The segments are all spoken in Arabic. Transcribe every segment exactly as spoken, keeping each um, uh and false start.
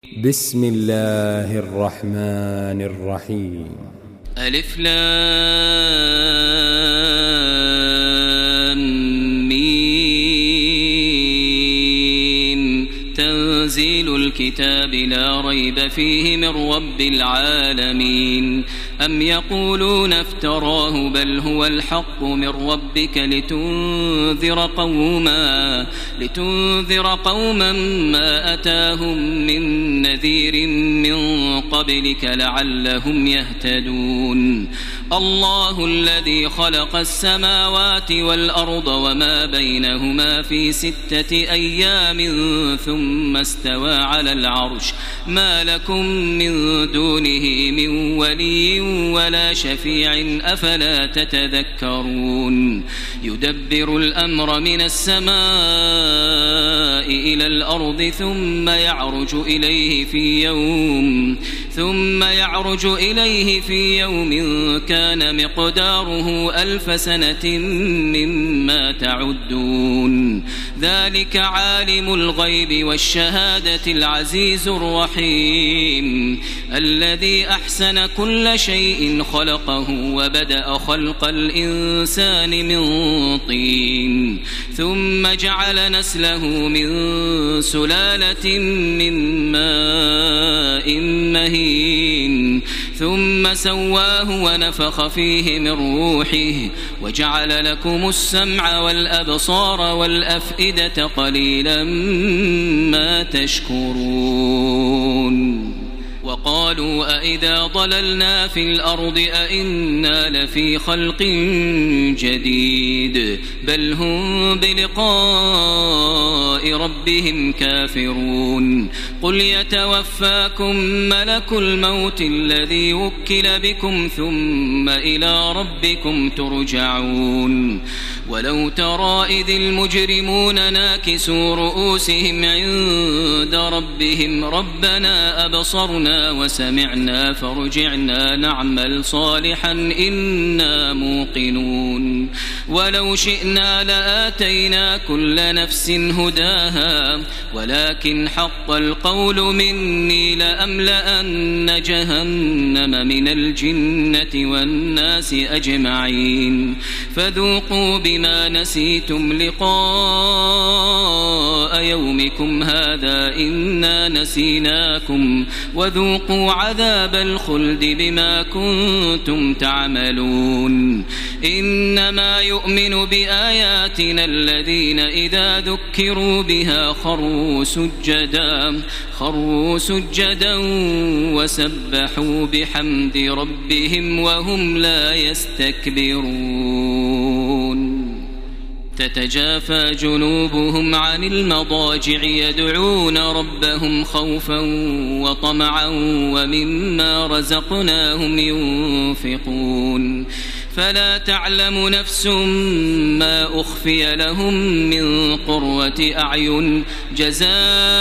بسم الله الرحمن الرحيم. ألف لام ميم. تنزيل الكتاب لا ريب فيه من رب العالمين. أم يقولون افتراه بل هو الحق من ربك لتنذر قوما لتنذر قوما ما أتاهم من نذير من قبلك لعلهم يهتدون. الله الذي خلق السماوات والأرض وما بينهما في ستة أيام ثم استوى على العرش ما لكم من دونه من ولي ولا شفيع أفلا تتذكرون. يدبر الأمر من السماء إلى الأرض ثم يعرج إليه في يوم ثم يعرج إليه في يوم كان مقداره ألف سنة مما تعدون. ذلك عالم الغيب والشهادة العزيز الرحيم الذي أحسن كل شيء خلقه وبدأ خلق الإنسان من طين ثم جعل نسله من سلالة من ماء مهين ثم سواه ونفخ فيه من روحه وجعل لكم السمع والأبصار والأفئدة قليلا ما تشكرون. وقالوا أئذا ضللنا في الأرض أئنا لفي خلق جديد بل هم بلقاء ربهم كافرون. قل يتوفاكم ملك الموت الذي وكل بكم ثم إلى ربكم ترجعون. ولو ترى إذ المجرمون ناكسوا رؤوسهم عند ربهم ربنا أبصرنا وسمعنا فارجعنا نعمل صالحا إنا موقنون. ولو شئنا لآتينا كل نفس هداها ولكن حق القول مني لأملأن جهنم من الجنة والناس أجمعين. فذوقوا بما نسيتم لقاء يومكم هذا إنا نسيناكم وذوقوا عذاب الخلد بما كنتم تعملون. إنما يؤمن بآياتنا الذين إذا ذكروا بها خروا سجدا خروا سجدا وسبحوا بحمد ربهم وهم لا يستكبرون. تتجافى جنوبهم عن المضاجع يدعون ربهم خوفا وطمعا ومما رزقناهم ينفقون. فلا تعلم نفس ما أخفي لهم من قرة أعين جزاء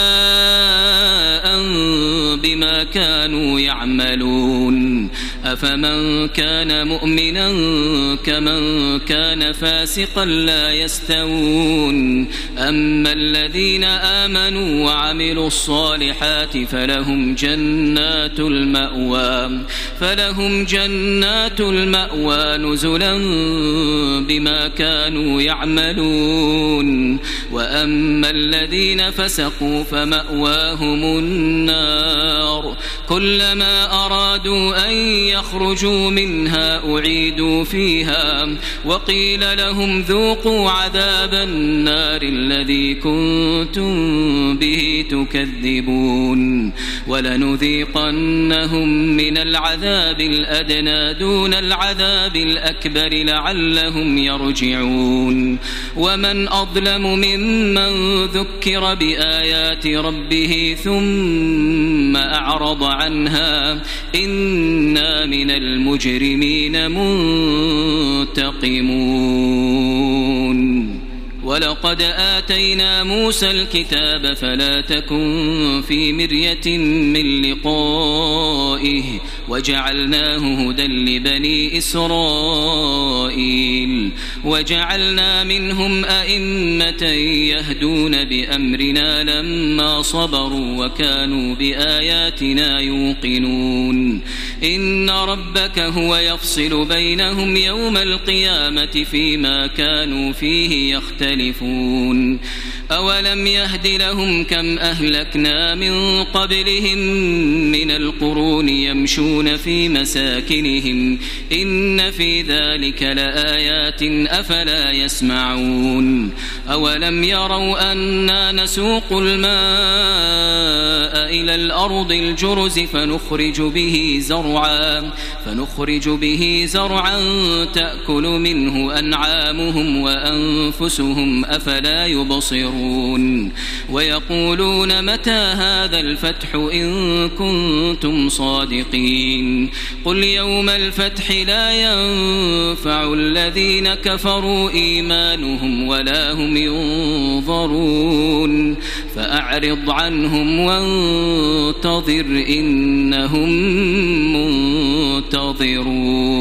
بما كانوا يعملون. أفمن كان مؤمنا كمن كان فاسقا لا يستوون. أما الذين آمنوا وعملوا الصالحات فلهم جنات المأوى فلهم جنات المأوى نزلا بما كانوا يعملون. وأما الذين فسقوا فمأواهم النار كلما أرادوا أن يخرجوا منها أعيدوا فيها وقيل لهم ذوقوا عذاب النار الذي كنتم به تكذبون. ولنذيقنهم من العذاب الأدنى دون العذاب الأكبر لعلهم يرجعون. ومن أظلم ممن ذكر بآيات ربه ثم أعرض عنها إنا من المجرمين منتقمون. ولقد آتينا موسى الكتاب فلا تكن في مرية من لقائه وجعلناه هدى لبني إسرائيل وجعلنا منهم أئمة يهدون بأمرنا لما صبروا وكانوا بآياتنا يوقنون إن ربك هو يفصل بينهم يوم القيامة فيما كانوا فيه يختلفون أولم يهد لهم كم أهلكنا من قبلهم من القرون يمشون في مساكنهم إن في ذلك لآيات أفلا يسمعون أولم يروا أنا نسوق الماء إلى الأرض الجرز فنخرج به زرعا فنخرج به زرعا تأكل منه أنعامهم وأنفسهم أفلا يبصرون ويقولون متى هذا الفتح إن كنتم صادقين قل يوم الفتح لا ينفع الذين كفروا إيمانهم ولا هم ينظرون فأعرض عنهم وانتظر إنهم منتظرون.